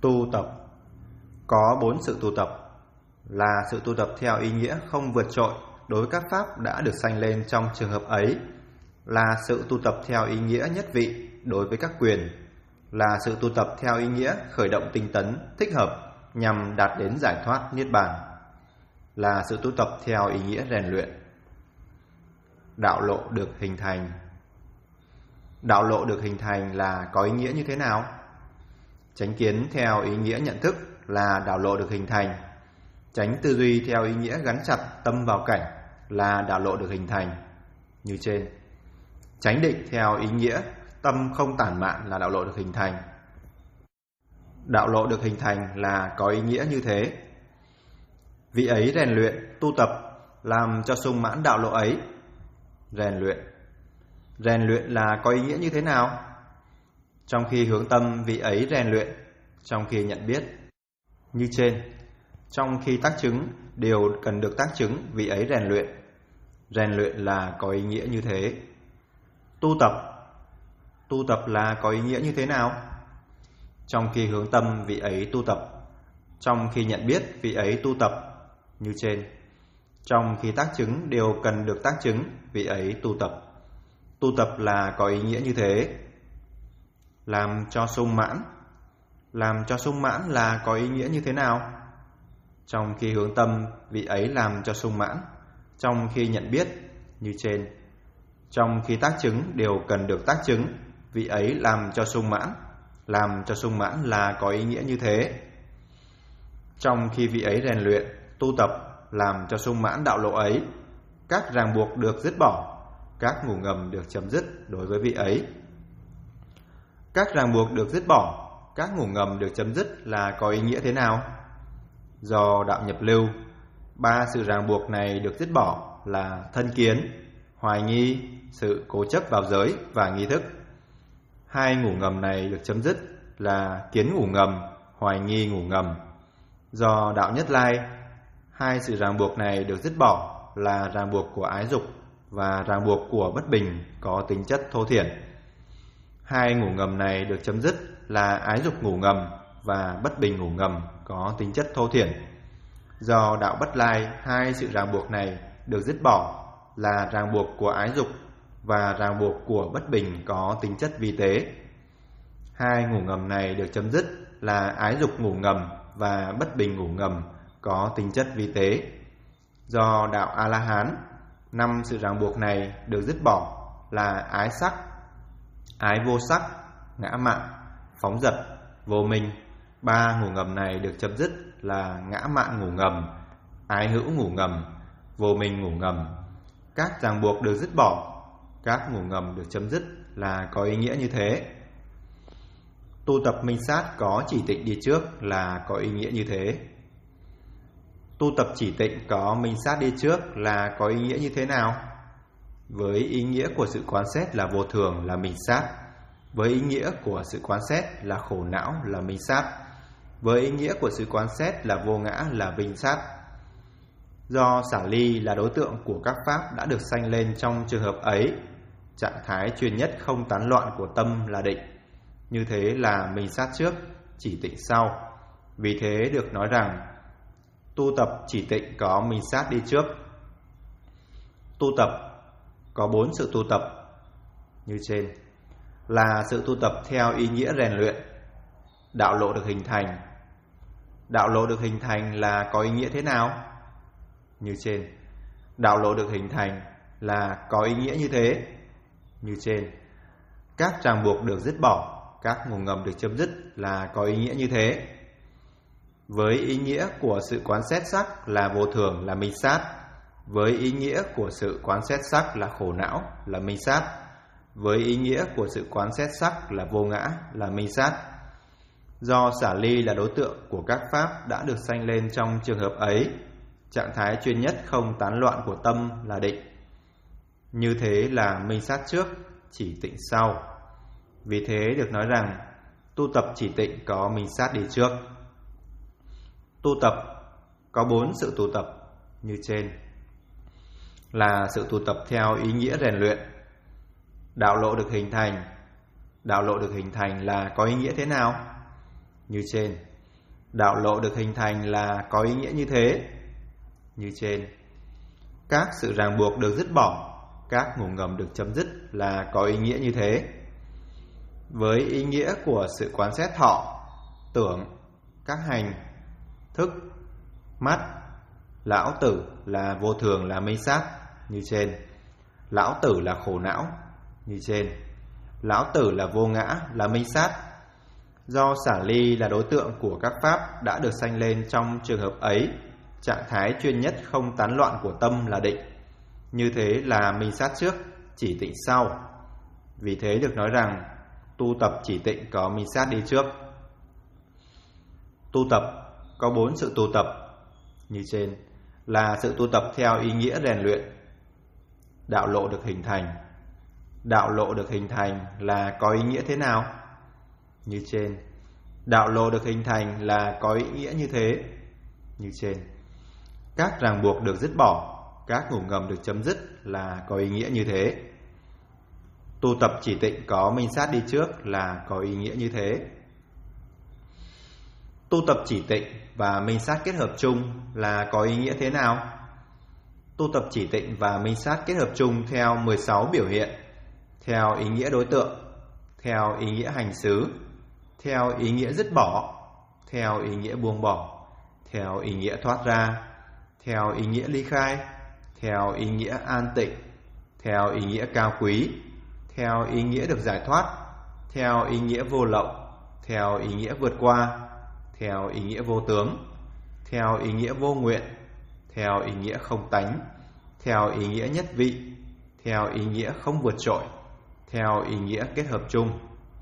Tu tập. Có 4 sự tu tập, là sự tu tập theo ý nghĩa không vượt trội đối với các pháp đã được sanh lên trong trường hợp ấy, là sự tu tập theo ý nghĩa nhất vị đối với các quyền, là sự tu tập theo ý nghĩa khởi động tinh tấn thích hợp nhằm đạt đến giải thoát niết bàn, là sự tu tập theo ý nghĩa rèn luyện. Đạo lộ được hình thành. Đạo lộ được hình thành là có ý nghĩa như thế nào? Chánh kiến theo ý nghĩa nhận thức là đạo lộ được hình thành. Chánh tư duy theo ý nghĩa gắn chặt tâm vào cảnh là đạo lộ được hình thành như trên. Chánh định theo ý nghĩa tâm không tản mạn là đạo lộ được hình thành. Đạo lộ được hình thành là có ý nghĩa như thế. Vị ấy rèn luyện, tu tập làm cho sung mãn đạo lộ ấy. Rèn luyện. Rèn luyện là có ý nghĩa như thế nào? Trong khi hướng tâm vị ấy rèn luyện, trong khi nhận biết như trên. Trong khi tác chứng điều cần được tác chứng vị ấy rèn luyện. Rèn luyện là có ý nghĩa như thế. Tu tập. Tu tập là có ý nghĩa như thế nào? Trong khi hướng tâm vị ấy tu tập, trong khi nhận biết vị ấy tu tập như trên. Trong khi tác chứng điều cần được tác chứng vị ấy tu tập. Tu tập là có ý nghĩa như thế. Làm cho sung mãn. Làm cho sung mãn là có ý nghĩa như thế nào? Trong khi hướng tâm vị ấy làm cho sung mãn, trong khi nhận biết như trên. Trong khi tác chứng điều cần được tác chứng vị ấy làm cho sung mãn. Làm cho sung mãn là có ý nghĩa như thế. Trong khi vị ấy rèn luyện, tu tập làm cho sung mãn đạo lộ ấy, các ràng buộc được dứt bỏ, các ngủ ngầm được chấm dứt đối với vị ấy. Các ràng buộc được dứt bỏ, các ngủ ngầm được chấm dứt là có ý nghĩa thế nào? Do đạo nhập lưu, 3 sự ràng buộc này được dứt bỏ là thân kiến, hoài nghi, sự cố chấp vào giới và nghi thức. 2 ngủ ngầm này được chấm dứt là kiến ngủ ngầm, hoài nghi ngủ ngầm. Do đạo nhất lai, 2 sự ràng buộc này được dứt bỏ là ràng buộc của ái dục và ràng buộc của bất bình có tính chất thô thiển. 2 ngủ ngầm này được chấm dứt là ái dục ngủ ngầm và bất bình ngủ ngầm có tính chất thô thiển. Do đạo bất lai, 2 sự ràng buộc này được dứt bỏ là ràng buộc của ái dục và ràng buộc của bất bình có tính chất vi tế. 2 ngủ ngầm này được chấm dứt là ái dục ngủ ngầm và bất bình ngủ ngầm có tính chất vi tế. Do đạo A-la-hán, 5 sự ràng buộc này được dứt bỏ là ái sắc, ái vô sắc, ngã mạn, phóng dật, vô minh. 3 ngủ ngầm này được chấm dứt là ngã mạn ngủ ngầm, ái hữu ngủ ngầm, vô minh ngủ ngầm. Các ràng buộc được dứt bỏ, các ngủ ngầm được chấm dứt là có ý nghĩa như thế. Tu tập minh sát có chỉ tịnh đi trước là có ý nghĩa như thế. Tu tập chỉ tịnh có minh sát đi trước là có ý nghĩa như thế nào? Với ý nghĩa của sự quán xét là vô thường là minh sát. Với ý nghĩa của sự quán xét là khổ não là minh sát. Với ý nghĩa của sự quán xét là vô ngã là vinh sát. Do xả ly là đối tượng của các pháp đã được sanh lên trong trường hợp ấy, trạng thái chuyên nhất không tán loạn của tâm là định. Như thế là minh sát trước, chỉ tịnh sau. Vì thế được nói rằng tu tập chỉ tịnh có minh sát đi trước. Tu tập có 4 sự tu tập như trên, là sự tu tập theo ý nghĩa rèn luyện. Đạo lộ được hình thành. Đạo lộ được hình thành là có ý nghĩa thế nào? Như trên. Đạo lộ được hình thành là có ý nghĩa như thế. Như trên. Các ràng buộc được dứt bỏ, các ngủ ngầm được chấm dứt là có ý nghĩa như thế. Với ý nghĩa của sự quán xét sắc là vô thường là minh sát. Với ý nghĩa của sự quán xét sắc là khổ não là minh sát. Với ý nghĩa của sự quán xét sắc là vô ngã là minh sát. Do xả ly là đối tượng của các pháp đã được sanh lên trong trường hợp ấy, trạng thái chuyên nhất không tán loạn của tâm là định. Như thế là minh sát trước, chỉ tịnh sau. Vì thế được nói rằng tu tập chỉ tịnh có minh sát đi trước. Tu tập có 4 sự tu tập như trên, là sự tu tập theo ý nghĩa rèn luyện. Đạo lộ được hình thành. Đạo lộ được hình thành là có ý nghĩa thế nào? Như trên. Đạo lộ được hình thành là có ý nghĩa như thế. Như trên. Các sự ràng buộc được dứt bỏ, các ngủ ngầm được chấm dứt là có ý nghĩa như thế. Với ý nghĩa của sự quán xét thọ, tưởng, các hành, thức, mắt, lão tử là vô thường là minh sát như trên, lão tử là khổ não như trên, lão tử là vô ngã là minh sát. Do xả ly là đối tượng của các pháp đã được sanh lên trong trường hợp ấy, trạng thái chuyên nhất không tán loạn của tâm là định. Như thế là minh sát trước, chỉ tịnh sau. Vì thế được nói rằng tu tập chỉ tịnh có minh sát đi trước. Tu tập có 4 sự tu tập như trên, là sự tu tập theo ý nghĩa rèn luyện. Đạo lộ được hình thành. Đạo lộ được hình thành là có ý nghĩa thế nào? Như trên. Đạo lộ được hình thành là có ý nghĩa như thế. Như trên. Các ràng buộc được dứt bỏ, các ngủ ngầm được chấm dứt là có ý nghĩa như thế. Tu tập chỉ tịnh có minh sát đi trước là có ý nghĩa như thế. Tu tập chỉ tịnh và minh sát kết hợp chung là có ý nghĩa thế nào? Tu tập chỉ tịnh và minh sát kết hợp chung theo 16 biểu hiện, theo ý nghĩa đối tượng, theo ý nghĩa hành xứ, theo ý nghĩa dứt bỏ, theo ý nghĩa buông bỏ, theo ý nghĩa thoát ra, theo ý nghĩa ly khai, theo ý nghĩa an tịnh, theo ý nghĩa cao quý, theo ý nghĩa được giải thoát, theo ý nghĩa vô lậu, theo ý nghĩa vượt qua, theo ý nghĩa vô tướng, theo ý nghĩa vô nguyện, theo ý nghĩa không tánh, theo ý nghĩa nhất vị, theo ý nghĩa không vượt trội, theo ý nghĩa kết hợp chung.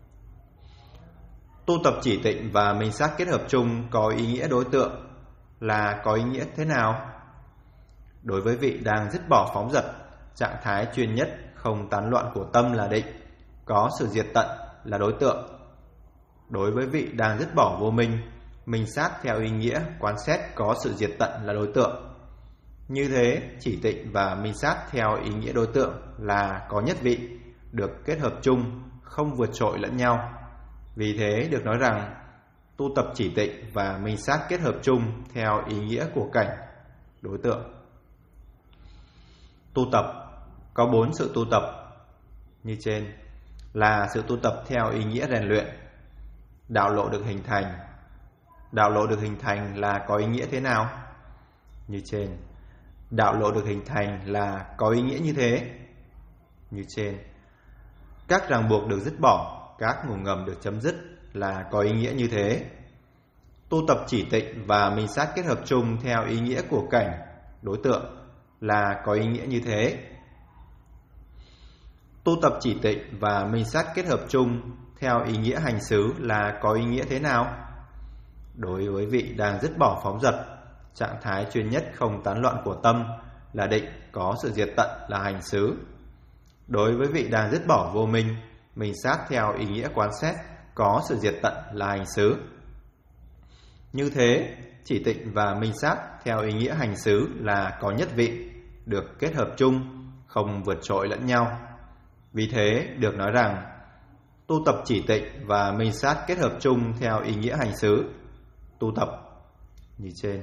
Tu tập chỉ tịnh và minh sát kết hợp chung có ý nghĩa đối tượng là có ý nghĩa thế nào? Đối với vị đang dứt bỏ phóng dật, trạng thái chuyên nhất không tán loạn của tâm là định, có sự diệt tận là đối tượng. Đối với vị đang dứt bỏ vô minh, minh sát theo ý nghĩa quán xét có sự diệt tận là đối tượng. Như thế, chỉ tịnh và minh sát theo ý nghĩa đối tượng là có nhất vị, được kết hợp chung, không vượt trội lẫn nhau. Vì thế được nói rằng tu tập chỉ tịnh và minh sát kết hợp chung theo ý nghĩa của cảnh, đối tượng. Tu tập có 4 sự tu tập như trên, là sự tu tập theo ý nghĩa rèn luyện. Đạo lộ được hình thành. Đạo lộ được hình thành là có ý nghĩa thế nào? Như trên. Đạo lộ được hình thành là có ý nghĩa như thế. Như trên. Các ràng buộc được dứt bỏ, các ngủ ngầm được chấm dứt là có ý nghĩa như thế. Tu tập chỉ tịnh và minh sát kết hợp chung theo ý nghĩa của cảnh, đối tượng là có ý nghĩa như thế. Tu tập chỉ tịnh và minh sát kết hợp chung theo ý nghĩa hành xứ là có ý nghĩa thế nào? Đối với vị đang dứt bỏ phóng dật, trạng thái chuyên nhất không tán loạn của tâm là định, có sự diệt tận là hành xứ. Đối với vị đang dứt bỏ vô minh, minh sát theo ý nghĩa quán xét có sự diệt tận là hành xứ. Như thế, chỉ tịnh và minh sát theo ý nghĩa hành xứ là có nhất vị, được kết hợp chung, không vượt trội lẫn nhau. Vì thế được nói rằng tu tập chỉ tịnh và minh sát kết hợp chung theo ý nghĩa hành xứ. Tu tập như trên.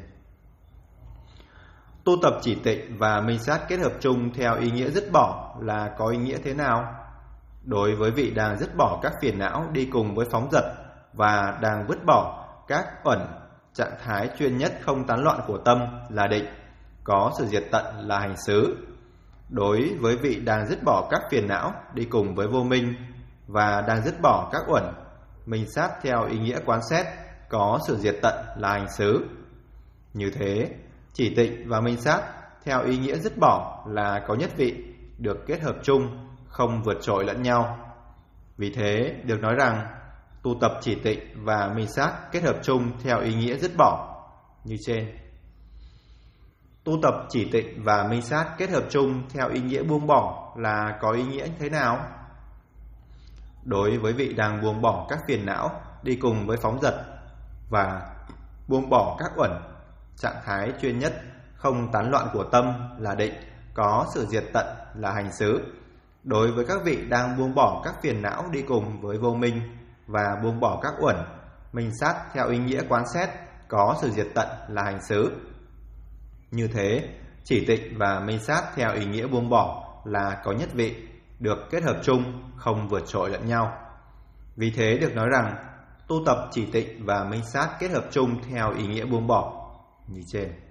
Tu tập chỉ tịnh và minh sát kết hợp chung theo ý nghĩa dứt bỏ là có ý nghĩa thế nào? Đối với vị đang dứt bỏ các phiền não đi cùng với phóng dật và đang vứt bỏ các uẩn, trạng thái chuyên nhất không tán loạn của tâm là định, có sự diệt tận là hành xứ. Đối với vị đang dứt bỏ các phiền não đi cùng với vô minh và đang dứt bỏ các uẩn, minh sát theo ý nghĩa quán xét có sự diệt tận là hành xứ. Như thế, chỉ tịnh và minh sát theo ý nghĩa dứt bỏ là có nhất vị, được kết hợp chung, không vượt trội lẫn nhau. Vì thế được nói rằng tu tập chỉ tịnh và minh sát kết hợp chung theo ý nghĩa dứt bỏ như trên. Tu tập chỉ tịnh và minh sát kết hợp chung theo ý nghĩa buông bỏ là có ý nghĩa thế nào? Đối với vị đang buông bỏ các phiền não đi cùng với phóng dật và buông bỏ các uẩn, trạng thái chuyên nhất không tán loạn của tâm là định, có sự diệt tận là hành xứ. Đối với các vị đang buông bỏ các phiền não đi cùng với vô minh và buông bỏ các uẩn, minh sát theo ý nghĩa quán xét có sự diệt tận là hành xứ. Như thế, chỉ tịnh và minh sát theo ý nghĩa buông bỏ là có nhất vị, được kết hợp chung, không vượt trội lẫn nhau. Vì thế được nói rằng tu tập chỉ tịnh và minh sát kết hợp chung theo ý nghĩa buông bỏ như trên.